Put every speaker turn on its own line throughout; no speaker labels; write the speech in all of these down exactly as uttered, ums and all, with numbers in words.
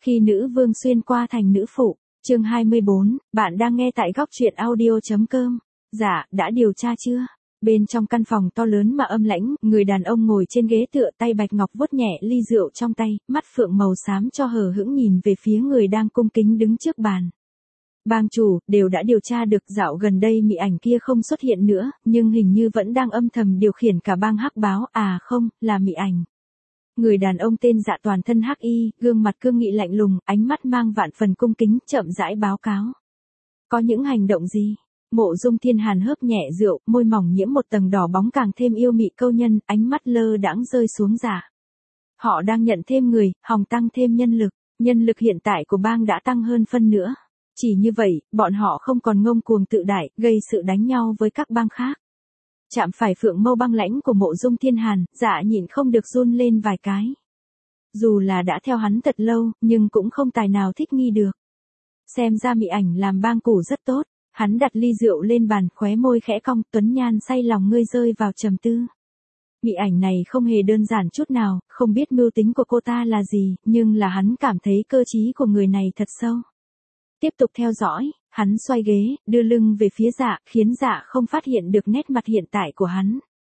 Khi nữ vương xuyên qua thành nữ phụ, chương hai mươi bốn, bạn đang nghe tại góc truyện audio.com. Dạ, đã điều tra chưa? Bên trong căn phòng to lớn mà âm lãnh, người đàn ông ngồi trên ghế tựa tay bạch ngọc vuốt nhẹ ly rượu trong tay, mắt phượng màu xám cho hờ hững nhìn về phía người đang cung kính đứng trước bàn. Bang chủ, đều đã điều tra được dạo gần đây mị ảnh kia không xuất hiện nữa, nhưng hình như vẫn đang âm thầm điều khiển cả bang hắc báo, à không, là mị ảnh. Người đàn ông tên Dạ toàn thân hắc y, gương mặt cương nghị lạnh lùng, ánh mắt mang vạn phần cung kính, chậm rãi báo cáo. Có những hành động gì? Mộ Dung Thiên Hàn hớp nhẹ rượu, môi mỏng nhiễm một tầng đỏ bóng càng thêm yêu mị câu nhân, ánh mắt lơ đãng rơi xuống Dạ. Họ đang nhận thêm người, hòng tăng thêm nhân lực, nhân lực hiện tại của bang đã tăng hơn phân nữa. Chỉ như vậy, bọn họ không còn ngông cuồng tự đại, gây sự đánh nhau với các bang khác. Chạm phải phượng mâu băng lãnh của Mộ Dung Thiên Hàn, Dạ nhịn không được run lên vài cái. Dù là đã theo hắn thật lâu, nhưng cũng không tài nào thích nghi được. Xem ra mị ảnh làm bang củ rất tốt, hắn đặt ly rượu lên bàn, khóe môi khẽ cong, tuấn nhan say lòng ngươi rơi vào trầm tư. Mị ảnh này không hề đơn giản chút nào, không biết mưu tính của cô ta là gì, nhưng là hắn cảm thấy cơ trí của người này thật sâu. Tiếp tục theo dõi, hắn xoay ghế, đưa lưng về phía Dạ, khiến Dạ không phát hiện được nét mặt hiện tại của hắn.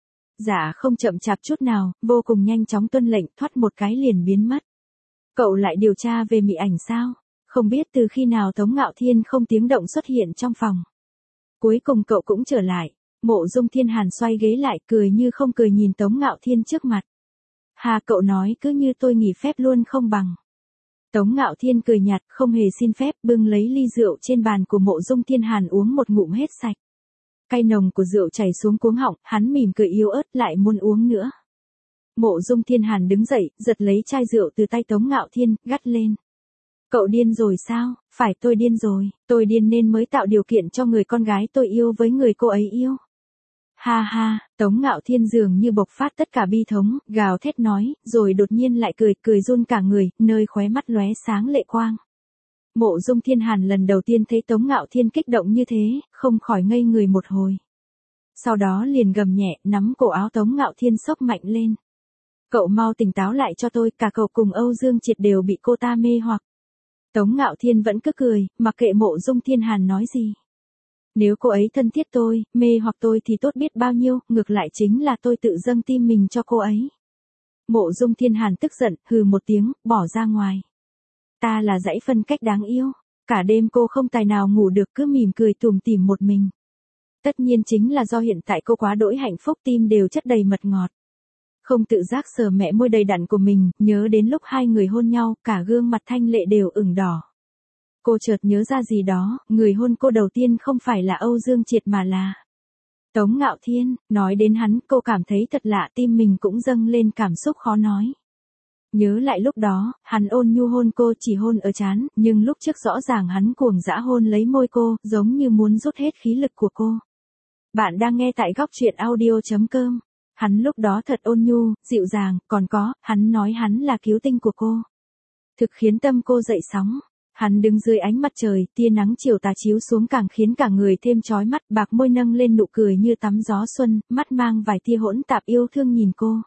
Dạ không chậm chạp chút nào, vô cùng nhanh chóng tuân lệnh, thoát một cái liền biến mất. Cậu lại điều tra về mị ảnh sao? Không biết từ khi nào Tống Ngạo Thiên không tiếng động xuất hiện trong phòng. Cuối cùng cậu cũng trở lại. Mộ Dung Thiên Hàn xoay ghế lại, cười như không cười nhìn Tống Ngạo Thiên trước mặt. Hà, cậu nói cứ như tôi nghỉ phép luôn không bằng. Tống Ngạo Thiên cười nhạt, không hề xin phép, bưng lấy ly rượu trên bàn của Mộ Dung Thiên Hàn uống một ngụm hết sạch. Cay nồng của rượu chảy xuống cuống họng, hắn mỉm cười yếu ớt lại muốn uống nữa. Mộ Dung Thiên Hàn đứng dậy, giật lấy chai rượu từ tay Tống Ngạo Thiên, gắt lên. Cậu điên rồi sao? Phải tôi điên rồi, tôi điên nên mới tạo điều kiện cho người con gái tôi yêu với người cô ấy yêu. Ha ha, Tống Ngạo Thiên dường như bộc phát tất cả bi thống, gào thét nói, rồi đột nhiên lại cười, cười run cả người, nơi khóe mắt lóe sáng lệ quang. Mộ Dung Thiên Hàn lần đầu tiên thấy Tống Ngạo Thiên kích động như thế, không khỏi ngây người một hồi. Sau đó liền gầm nhẹ, nắm cổ áo Tống Ngạo Thiên xốc mạnh lên. Cậu mau tỉnh táo lại cho tôi, cả cậu cùng Âu Dương Triệt đều bị cô ta mê hoặc. Tống Ngạo Thiên vẫn cứ cười, mặc kệ Mộ Dung Thiên Hàn nói gì. Nếu cô ấy thân thiết tôi, mê hoặc tôi thì tốt biết bao nhiêu, ngược lại chính là tôi tự dâng tim mình cho cô ấy. Mộ Dung Thiên Hàn tức giận, hừ một tiếng, bỏ ra ngoài. Ta là dãy phân cách đáng yêu, cả đêm cô không tài nào ngủ được cứ mỉm cười tủm tỉm một mình. Tất nhiên chính là do hiện tại cô quá đỗi hạnh phúc, tim đều chất đầy mật ngọt. Không tự giác sờ mẹ môi đầy đặn của mình, nhớ đến lúc hai người hôn nhau, cả gương mặt thanh lệ đều ửng đỏ. Cô chợt nhớ ra gì đó, người hôn cô đầu tiên không phải là Âu Dương Triệt mà là Tống Ngạo Thiên. Nói đến hắn, cô cảm thấy thật lạ, tim mình cũng dâng lên cảm xúc khó nói. Nhớ lại lúc đó, hắn ôn nhu hôn cô, chỉ hôn ở trán, nhưng lúc trước rõ ràng hắn cuồng dã hôn lấy môi cô, giống như muốn rút hết khí lực của cô. Bạn đang nghe tại góc truyện audio.com. Hắn lúc đó thật ôn nhu, dịu dàng, còn có, hắn nói hắn là cứu tinh của cô. Thực khiến tâm cô dậy sóng. Hắn đứng dưới ánh mặt trời, tia nắng chiều tà chiếu xuống càng khiến cả người thêm chói mắt, bạc môi nâng lên nụ cười như tắm gió xuân, mắt mang vài tia hỗn tạp yêu thương nhìn cô.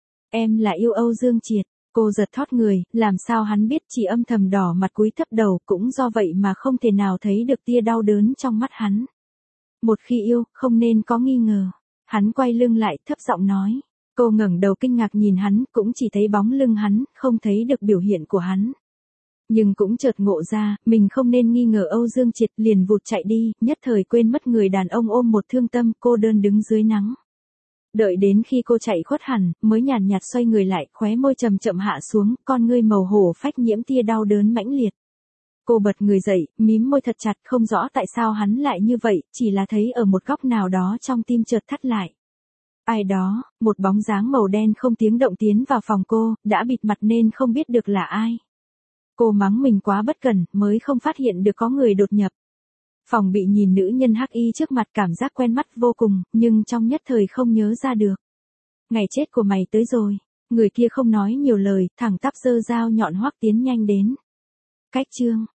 Em là yêu Âu Dương Triệt. Cô giật thót người, làm sao hắn biết, chỉ âm thầm đỏ mặt cúi thấp đầu, cũng do vậy mà không thể nào thấy được tia đau đớn trong mắt hắn. Một khi yêu, không nên có nghi ngờ. Hắn quay lưng lại, thấp giọng nói. Cô ngẩng đầu kinh ngạc nhìn hắn, cũng chỉ thấy bóng lưng hắn, không thấy được biểu hiện của hắn. Nhưng cũng chợt ngộ ra, mình không nên nghi ngờ Âu Dương Triệt, liền vụt chạy đi, nhất thời quên mất người đàn ông ôm một thương tâm, cô đơn đứng dưới nắng. Đợi đến khi cô chạy khuất hẳn, mới nhàn nhạt xoay người lại, khóe môi chậm chậm hạ xuống, con ngươi màu hổ phách nhiễm tia đau đớn mãnh liệt. Cô bật người dậy, mím môi thật chặt, không rõ tại sao hắn lại như vậy, chỉ là thấy ở một góc nào đó trong tim chợt thắt lại. Ai đó, một bóng dáng màu đen không tiếng động tiến vào phòng cô, đã bịt mặt nên không biết được là ai. Cô mắng mình quá bất cẩn, mới không phát hiện được có người đột nhập. Phòng bị nhìn nữ nhân hắc y trước mặt, cảm giác quen mắt vô cùng, nhưng trong nhất thời không nhớ ra được. Ngày chết của mày tới rồi. Người kia không nói nhiều lời, thẳng tắp giơ dao nhọn hoắc tiến nhanh đến. Cách chương.